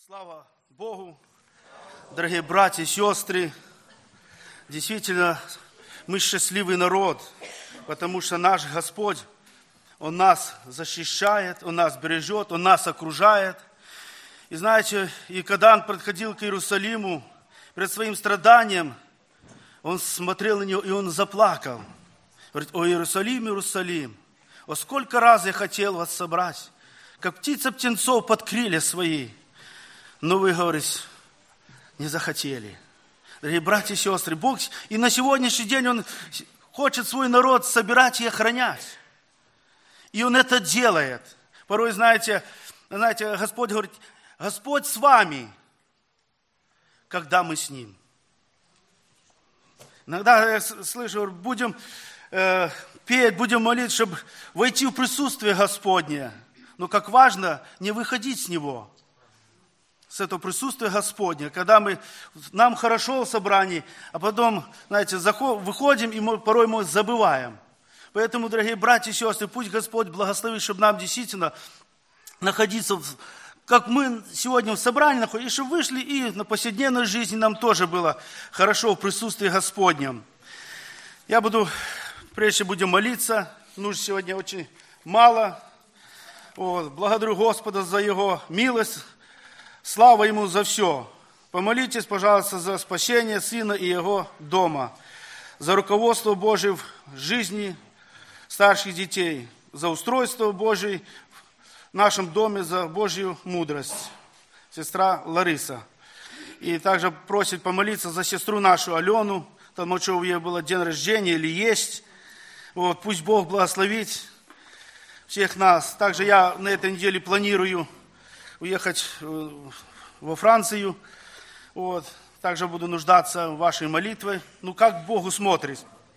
Слава Богу, дорогие братья и сестры. Действительно, мы счастливый народ, потому что наш Господь, Он нас защищает, Он нас бережет, Он нас окружает. И знаете, и когда Он подходил к Иерусалиму перед своим страданием, Он смотрел на него и Он заплакал. Говорит: «О Иерусалим, Иерусалим, о сколько раз я хотел вас собрать, как птица птенцов под крылья свои, но вы, говорит, не захотели». Дорогие братья и сестры, Бог и на сегодняшний день Он хочет свой народ собирать и охранять. И Он это делает. Порой, знаете, Господь говорит: Господь с вами, когда мы с Ним. Иногда я слышу, будем петь, будем молиться, чтобы войти в присутствие Господне. Но как важно не выходить с Него, с этого присутствия Господня, когда нам хорошо в собрании, а потом, знаете, выходим и порой мы забываем. Поэтому, дорогие братья и сестры, пусть Господь благословит, чтобы нам действительно находиться, как мы сегодня в собрании находимся, и чтобы вышли и на повседневной жизни нам тоже было хорошо в присутствии Господнем. Прежде будем молиться, нужд сегодня очень мало. Благодарю Господа за Его милость. Слава Ему за все. Помолитесь, пожалуйста, за спасение сына и его дома, за руководство Божие в жизни старших детей, за устройство Божие в нашем доме, за Божью мудрость. Сестра Лариса. И также просит помолиться за сестру нашу Алену. Там ночью у нее было день рождения или есть. Пусть Бог благословит всех нас. Также я на этой неделе планирую уехать во Францию. Также буду нуждаться в вашей молитве. Как Богу смотрит.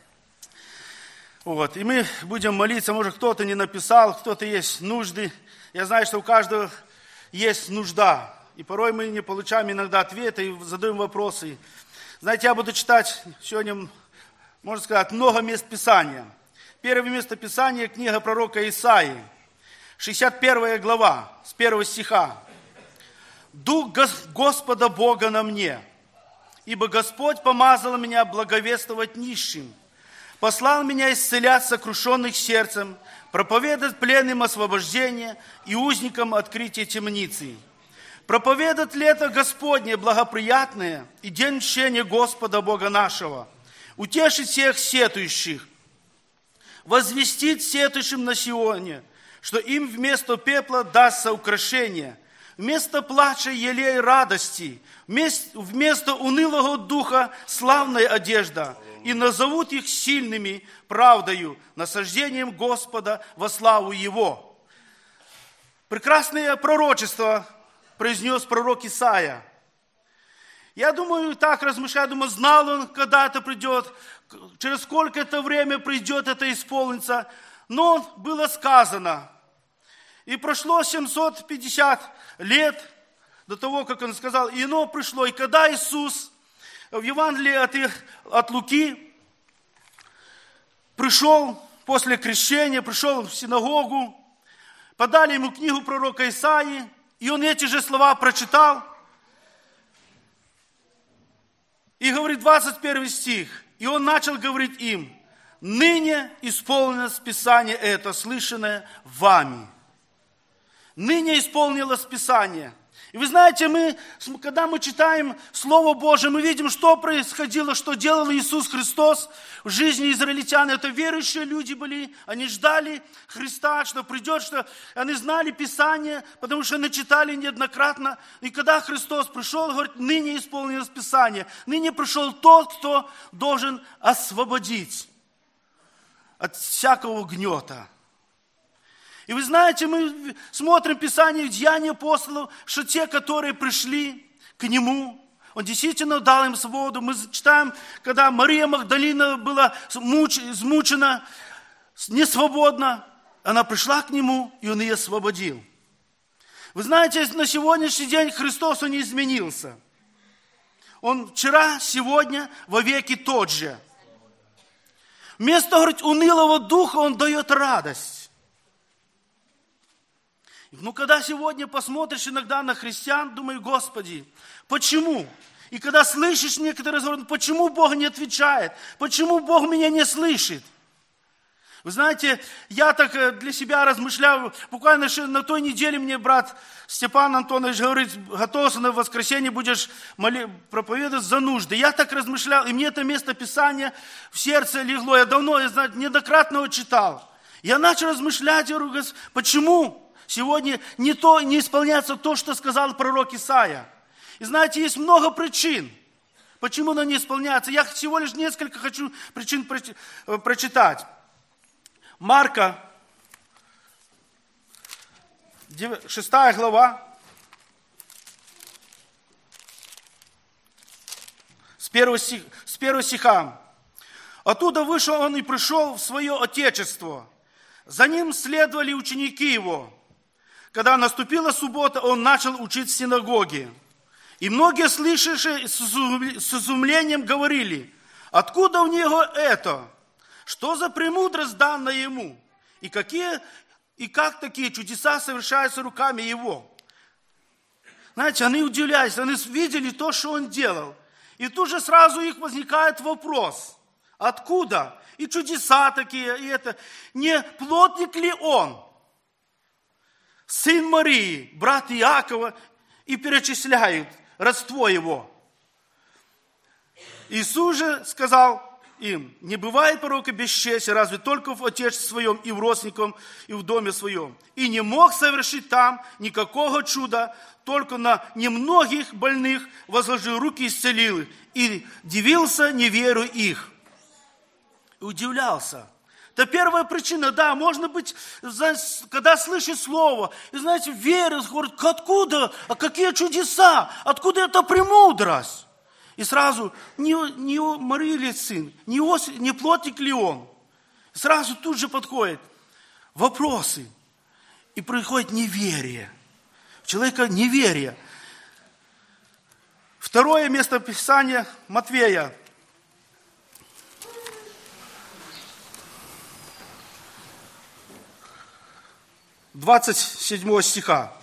И мы будем молиться. Может, кто-то не написал, кто-то есть нужды. Я знаю, что у каждого есть нужда. И порой мы не получаем иногда ответы и задаем вопросы. Знаете, я буду читать сегодня, можно сказать, много мест Писания. Первое место Писания – книга пророка Исаии. 61 глава, с 1 стиха. «Дух Господа Бога на мне, ибо Господь помазал меня благовествовать нищим, послал меня исцелять сокрушенных сердцем, проповедовать пленным освобождение и узникам открытие темницы, проповедовать лето Господне благоприятное и день мщения Господа Бога нашего, утешить всех сетующих, возвестить сетующим на Сионе, что им вместо пепла дастся украшение, вместо плача елей радости, вместо унылого духа славная одежда, и назовут их сильными правдою, насаждением Господа во славу Его». Прекрасное пророчество произнес пророк Исаия. Я думаю, так размышляю, знал он, когда это придет, через сколько это время придет это исполнится. Но было сказано. И прошло 750 лет до того, как он сказал, и оно пришло. И когда Иисус в Евангелии от Луки пришел после крещения, пришел в синагогу, подали ему книгу пророка Исаии, и он эти же слова прочитал. И говорит 21 стих, и он начал говорить им: «Ныне исполнилось Писание это, слышанное вами». Ныне исполнилось Писание. И вы знаете, когда мы читаем Слово Божие, мы видим, что происходило, что делал Иисус Христос в жизни израильтян. Это верующие люди были, они ждали Христа, что придет, что они знали Писание, потому что они читали неоднократно. И когда Христос пришел, говорит: ныне исполнилось Писание. Ныне пришел тот, кто должен освободить от всякого гнета. И вы знаете, мы смотрим Писание, Деяния апостолов, что те, которые пришли к Нему, Он действительно дал им свободу. Мы читаем, когда Мария Магдалина была измучена, несвободна, она пришла к Нему, и Он ее освободил. Вы знаете, на сегодняшний день Христос, Он не изменился. Он вчера, сегодня, вовеки тот же. Вместо, говорит, унылого духа Он дает радость. Но когда сегодня посмотришь иногда на христиан, думаю, Господи, почему? И когда слышишь некоторые разговоры, почему Бог не отвечает? Почему Бог меня не слышит? Вы знаете, я так для себя размышляю, буквально на той неделе мне брат Степан Антонович говорит, готовься, на воскресенье будешь проповедовать за нужды. Я так размышлял, и мне это место Писания в сердце легло. Я давно, неоднократно его читал. Я начал размышлять, я говорю, почему сегодня не исполняется то, что сказал пророк Исаия. И знаете, есть много причин, почему оно не исполняется. Я всего лишь несколько хочу причин прочитать. Марка, 6 глава, с 1 стиха. «Оттуда вышел он и пришел в свое отечество. За ним следовали ученики его. Когда наступила суббота, он начал учить в синагоге. И многие, слышавшие с изумлением, говорили, откуда у него это? Что за премудрость данная ему? И как такие чудеса совершаются руками его?» Знаете, они удивлялись, они видели то, что он делал. И тут же сразу их возникает вопрос. Откуда? И чудеса такие, и это. Не плотник ли он? Сын Марии, брат Иакова, и перечисляют родство его. Иисус же сказал им, не бывает пророка без чести, разве только в отечестве своем и в родственникам, и в доме своем. И не мог совершить там никакого чуда, только на немногих больных возложил руки и исцелил их. И дивился неверию их. И удивлялся. Это первая причина, да, может быть, когда слышит слово, и знаете, верит, говорит, откуда, а какие чудеса, откуда эта премудрость? И сразу, не Мария ли сын, не плотник ли он? Сразу тут же подходят вопросы, и приходит неверие. У человека неверие. Второе место Писания Матфея. 27 стиха.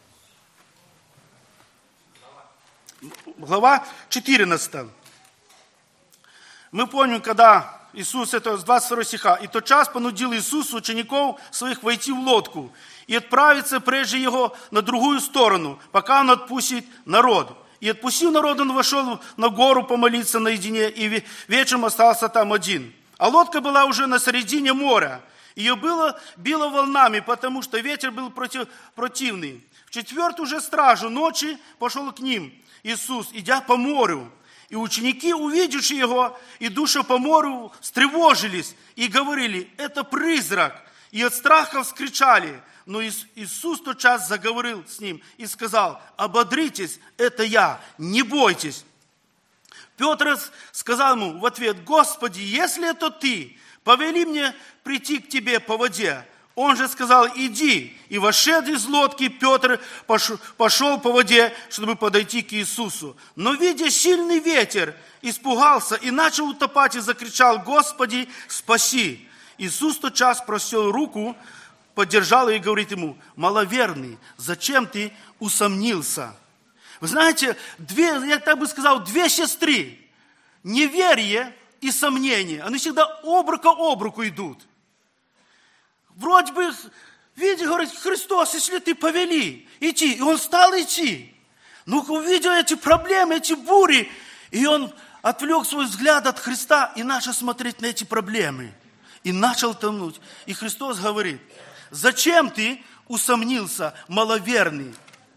Глава 14. Мы помним, когда Иисус, это с 22 стиха, «И тот час понудил Иисус учеников своих войти в лодку и отправиться прежде его на другую сторону, пока он отпустит народ. И отпустив народ, он вошел на гору помолиться наедине, и вечером остался там один. А лодка была уже на середине моря. Ее било волнами, потому что ветер был противный. В четвертую же стражу ночи пошел к ним Иисус, идя по морю. И ученики, увидевши его, идущего по морю, встревожились и говорили, это призрак. И от страха вскричали. Но Иисус тотчас заговорил с ним и сказал, ободритесь, это я, не бойтесь. Петр сказал ему в ответ, Господи, если это ты, повели мне прийти к тебе по воде. Он же сказал, иди. И вошед из лодки, Петр пошел по воде, чтобы подойти к Иисусу. Но, видя сильный ветер, испугался и начал утопать и закричал, Господи, спаси. Иисус тотчас простер руку, поддержал и говорит ему, маловерный, зачем ты усомнился? Вы знаете, я так бы сказал, две сестры, неверие и сомнение, они всегда об руку идут. Вроде бы, видите, говорит, Христос, если ты повели идти, и он стал идти. Но увидел эти проблемы, эти бури, и он отвлек свой взгляд от Христа и начал смотреть на эти проблемы. И начал тонуть. И Христос говорит, зачем ты усомнился, маловерный?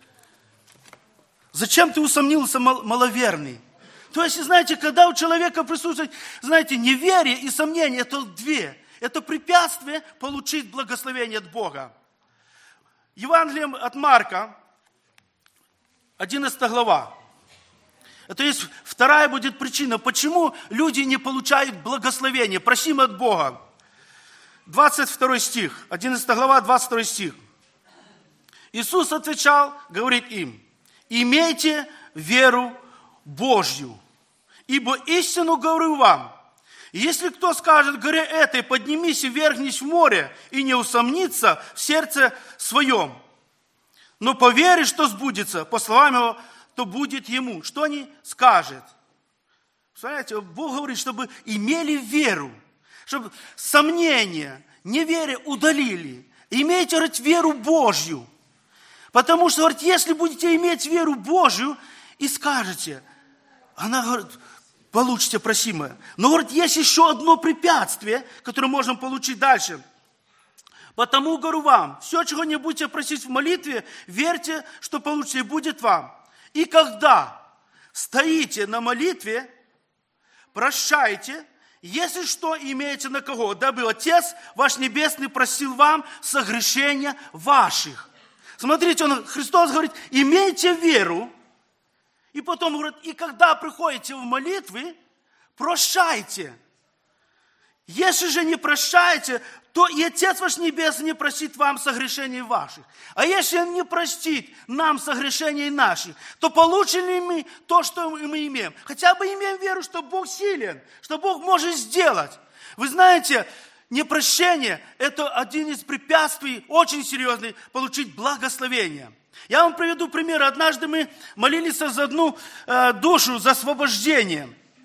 Зачем ты усомнился, маловерный? То есть, знаете, когда у человека присутствует, знаете, неверие и сомнение, это две. Это препятствие получить благословение от Бога. Евангелие от Марка, 11 глава. Это есть вторая будет причина, почему люди не получают благословение, просим от Бога. 22 стих, 11 глава, 22 стих. Иисус отвечал, говорит им, имейте веру Божью, ибо истину говорю вам, если кто скажет горе этой, поднимись и вергнись в море, и не усомнится в сердце своем, но поверит, что сбудется, по словам его, то будет ему. Что они скажет? Представляете, Бог говорит, чтобы имели веру, чтобы сомнения, неверие удалили. Имейте, говорит, веру Божью. Потому что, говорит, если будете иметь веру Божью и скажете, она, говорит, получите просимое. Но, говорит, есть еще одно препятствие, которое можем получить дальше. Потому, говорю вам, все, чего не будете просить в молитве, верьте, что получите, и будет вам. И когда стоите на молитве, прощайте, если что имеете на кого, дабы Отец ваш Небесный просил вам согрешения ваших. Смотрите, Христос говорит, имейте веру, и потом говорит, и когда приходите в молитвы, прощайте. Если же не прощаете, то и Отец ваш Небесный не простит вам согрешений ваших. А если Он не простит нам согрешений наших, то получим ли мы то, что мы имеем? Хотя бы имеем веру, что Бог силен, что Бог может сделать. Вы знаете, непрощение – это один из препятствий, очень серьезный, получить благословение. Я вам приведу пример. Однажды мы молились за одну душу, за освобождение.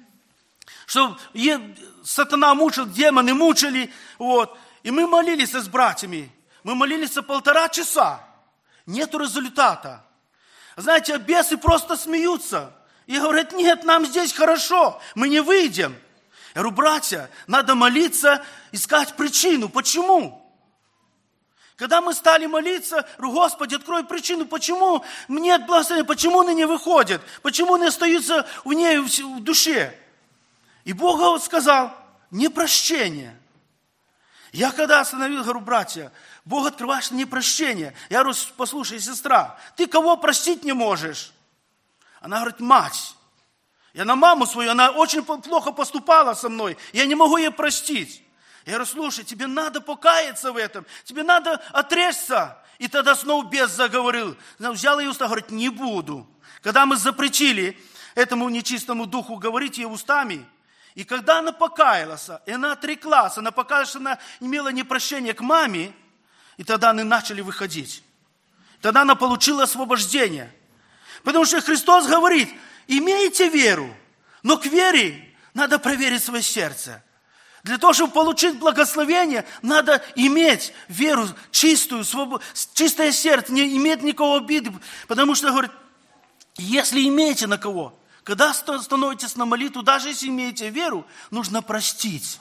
Что сатана мучил, демоны мучили. Вот. И мы молились с братьями. Мы молились 1,5 часа. Нету результата. Знаете, бесы просто смеются. И говорят, нет, нам здесь хорошо, мы не выйдем. Я говорю, братья, надо молиться, искать причину. Почему? Когда мы стали молиться, говорю, Господи, открой причину, почему нет благословения, почему они не выходят, почему они остаются в ней в душе. И Бог сказал, непрощение. Я когда остановил, говорю, братья, Бог открывает непрощение. Я говорю, послушай, сестра, ты кого простить не можешь? Она говорит, мать. Я на маму свою, она очень плохо поступала со мной, я не могу ей простить. Я говорю, слушай, тебе надо покаяться в этом, тебе надо отречься. И тогда снова бес заговорил, взял ее уста, говорит, не буду. Когда мы запретили этому нечистому духу говорить ей устами, и когда она покаялась, и она отреклась, она покаялась, что она имела непрощение к маме, и тогда они начали выходить. Тогда она получила освобождение. Потому что Христос говорит, имейте веру, но к вере надо проверить свое сердце. Для того, чтобы получить благословение, надо иметь веру чистую, чистое сердце, не иметь никакого обиды. Потому что, говорит, если имеете на кого, когда становитесь на молитву, даже если имеете веру, нужно простить.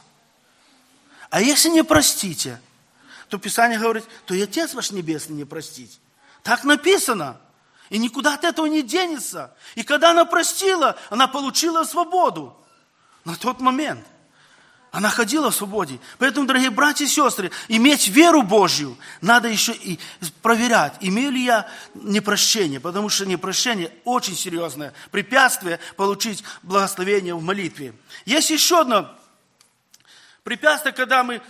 А если не простите, то Писание говорит, то и Отец ваш Небесный не простить. Так написано. И никуда от этого не денется. И когда она простила, она получила свободу. На тот момент. Она ходила в свободе. Поэтому, дорогие братья и сестры, иметь веру Божью надо еще и проверять, имею ли я непрощение. Потому что непрощение очень серьезное препятствие получить благословение в молитве. Есть еще одно препятствие, когда мы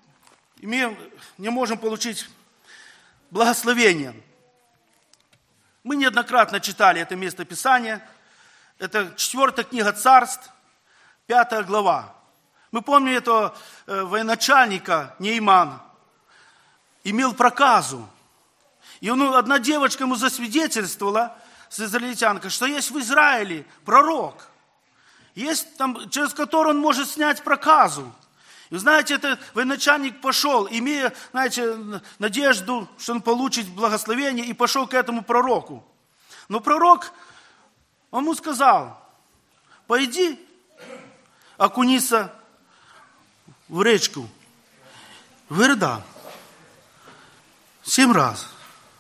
не можем получить благословение. Мы неоднократно читали это местописание. Это 4 книга Царств, 5 глава. Мы помним этого военачальника Неймана. Имел проказу. И одна девочка ему засвидетельствовала, с израильтянкой, что есть в Израиле пророк. Есть там, через который он может снять проказу. И вы знаете, этот военачальник пошел, имея, знаете, надежду, что он получит благословение, и пошел к этому пророку. Но пророк, он ему сказал, пойди, окунися в речку, в Иордан, 7 раз.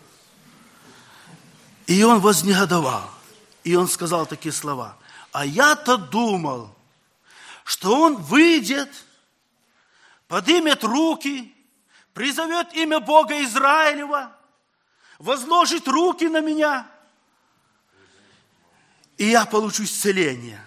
И он вознегодовал. И он сказал такие слова. А я-то думал, что он выйдет, поднимет руки, призовет имя Бога Израилева, возложит руки на меня, и я получу исцеление.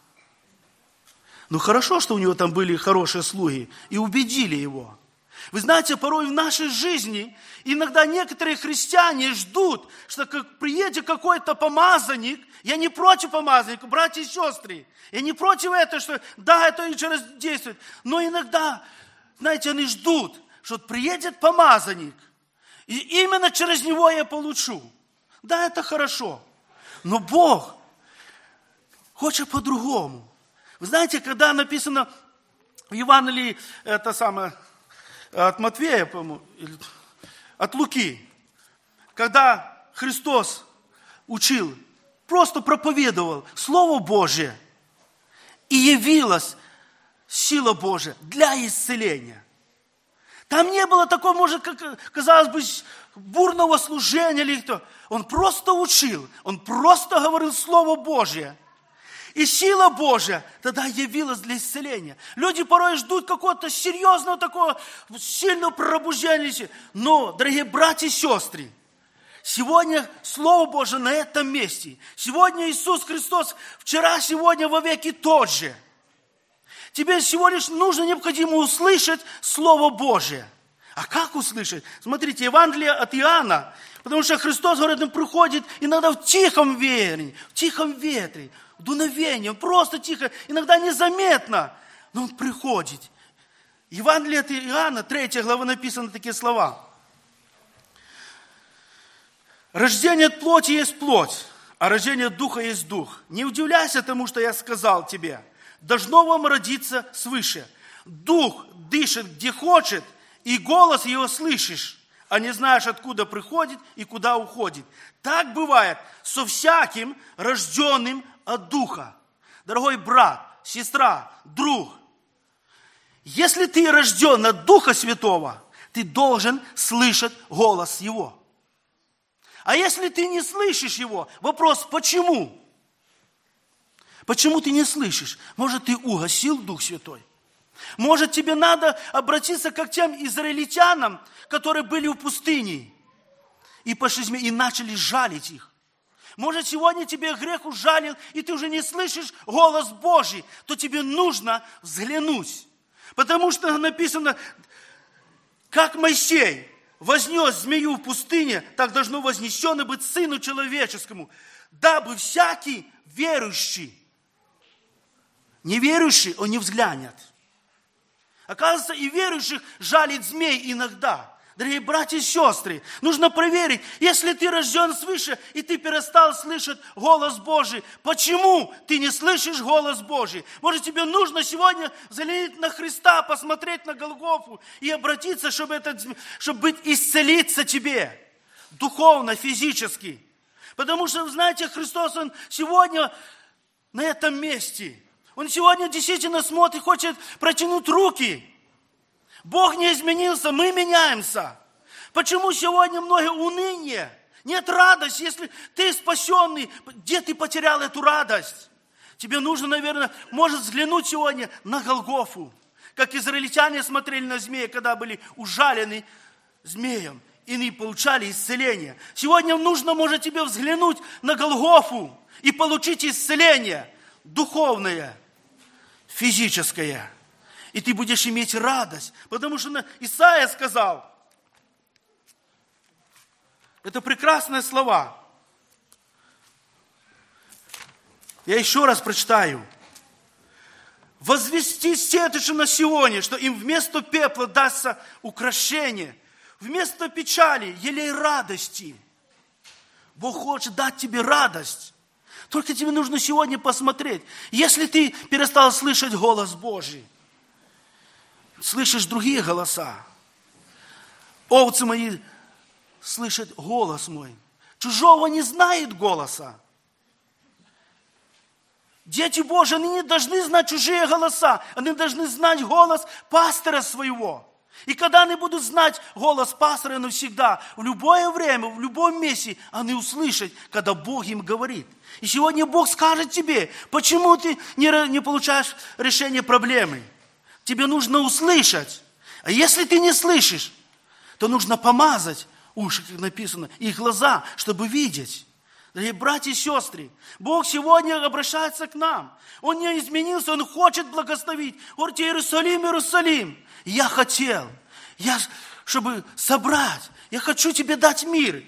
Ну, хорошо, что у него там были хорошие слуги, и убедили его. Вы знаете, порой в нашей жизни иногда некоторые христиане ждут, что как приедет какой-то помазанник, я не против помазанника, братья и сестры, я не против этого, что да, это еще раз действует, но иногда, знаете, они ждут, что приедет помазанник, И именно через него я получу. Да, это хорошо. Но Бог хочет по-другому. Вы знаете, когда написано в Евангелии, это самое, от Матфея, по-моему, от Луки, когда Христос учил, просто проповедовал Слово Божие, и явилась сила Божия для исцеления. Там не было такого, может, как, казалось бы, бурного служения или кто. Он просто учил, он просто говорил Слово Божие. И сила Божья тогда явилась для исцеления. Люди порой ждут какого-то серьезного такого сильного пробуждения. Но, дорогие братья и сестры, сегодня Слово Божие на этом месте. Сегодня Иисус Христос вчера, сегодня, во веки тот же. Тебе всего лишь необходимо услышать Слово Божие. А как услышать? Смотрите, Евангелие от Иоанна. Потому что Христос, говорит, он приходит иногда в тихом ветре, в дуновении. Он просто тихо, иногда незаметно, но он приходит. Евангелие от Иоанна, 3 глава, написаны такие слова. Рождение от плоти есть плоть, а рождение от духа есть дух. Не удивляйся тому, что я сказал тебе. Должно вам родиться свыше. Дух дышит, где хочет, и голос его слышишь, а не знаешь, откуда приходит и куда уходит. Так бывает со всяким рожденным от Духа. Дорогой брат, сестра, друг, если ты рожден от Духа Святого, ты должен слышать голос Его. А если ты не слышишь Его, вопрос, почему? Почему ты не слышишь? Может, ты угасил Дух Святой? Может, тебе надо обратиться как тем израильтянам, которые были в пустыне и пошли и начали жалить их. Может, сегодня тебе грех ужалил, и ты уже не слышишь голос Божий, то тебе нужно взглянуть. Потому что написано, как Моисей вознес змею в пустыне, так должно вознесено быть Сыну Человеческому, дабы всякий верующий, неверующий, он не взглянет. Оказывается, и верующих жалит змей иногда. Дорогие братья и сестры, нужно проверить, если ты рожден свыше, и ты перестал слышать голос Божий, почему ты не слышишь голос Божий? Может, тебе нужно сегодня взглянуть на Христа, посмотреть на Голгофу и обратиться, чтобы исцелиться тебе духовно, физически. Потому что, знаете, Христос, Он сегодня на этом месте. Он сегодня действительно смотрит, хочет протянуть руки. Бог не изменился, мы меняемся. Почему сегодня много уныния? Нет радости, если ты спасенный. Где ты потерял эту радость? Тебе нужно, наверное, может взглянуть сегодня на Голгофу. Как израильтяне смотрели на змея, когда были ужалены змеем. И не получали исцеление. Сегодня нужно, может, тебе взглянуть на Голгофу и получить исцеление духовное, физическое. И ты будешь иметь радость. Потому что Исаия сказал, это прекрасные слова. Я еще раз прочитаю. «Возвести сеточем на Сионе, что им вместо пепла дастся украшение, вместо печали елей радости». Бог хочет дать тебе радость. Только тебе нужно сегодня посмотреть. Если ты перестал слышать голос Божий, слышишь другие голоса. Овцы мои слышат голос мой. Чужого не знает голоса. Дети Божьи, они не должны знать чужие голоса. Они должны знать голос пастора своего. И когда они будут знать голос пастора навсегда, в любое время, в любом месте, они услышат, когда Бог им говорит. И сегодня Бог скажет тебе, почему ты не получаешь решение проблемы. Тебе нужно услышать. А если ты не слышишь, то нужно помазать уши, как написано, и глаза, чтобы видеть. Дорогие братья и сестры, Бог сегодня обращается к нам. Он не изменился, Он хочет благословить. Говорит, Иерусалим, Иерусалим, я хотел, чтобы собрать, я хочу тебе дать мир.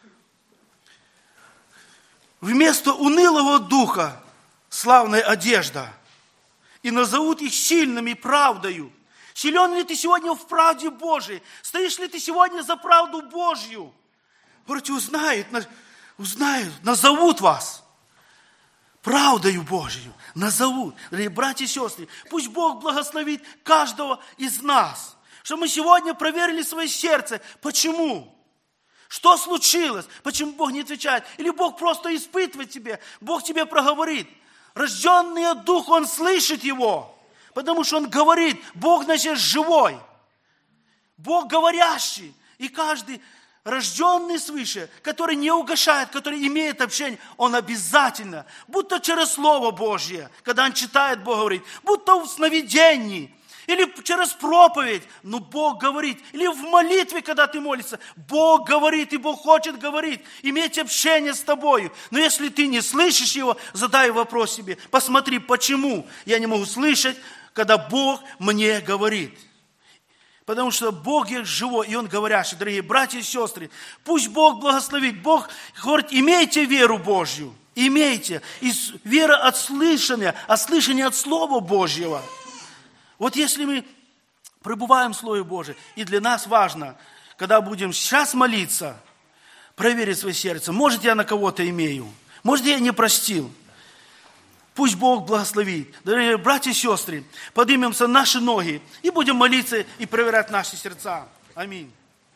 Вместо унылого духа славная одежда. И назовут их сильными правдою. Силен ли ты сегодня в правде Божией? Стоишь ли ты сегодня за правду Божью? Братья, узнают, назовут вас правдою Божью. Назовут. Дорогие братья и сестры, пусть Бог благословит каждого из нас, что мы сегодня проверили свое сердце. Почему? Что случилось? Почему Бог не отвечает? Или Бог просто испытывает тебя? Бог тебе проговорит. Рожденный от Духа, Он слышит Его. Потому что Он говорит, Бог, значит, живой. Бог говорящий. И каждый рожденный свыше, который не угошает, который имеет общение, он обязательно, будто через Слово Божье, когда он читает, Бог говорит, будто в сновидении, или через проповедь, но Бог говорит, или в молитве, когда ты молишься, Бог говорит, и Бог хочет говорить, иметь общение с тобою. Но если ты не слышишь Его, задай вопрос себе, посмотри, почему я не могу слышать, когда Бог мне говорит. Потому что Бог есть живой, и Он говорящий. Дорогие братья и сестры, пусть Бог благословит. Бог говорит, имейте веру Божью. Имейте. И вера от слышания, а слышание от Слова Божьего. Вот если мы пребываем в Слове Божьем, и для нас важно, когда будем сейчас молиться, проверить свое сердце. Может, я на кого-то имею. Может, я не простил. Пусть Бог благословит. Дорогие братья и сестры, поднимемся на наши ноги и будем молиться и проверять наши сердца. Аминь.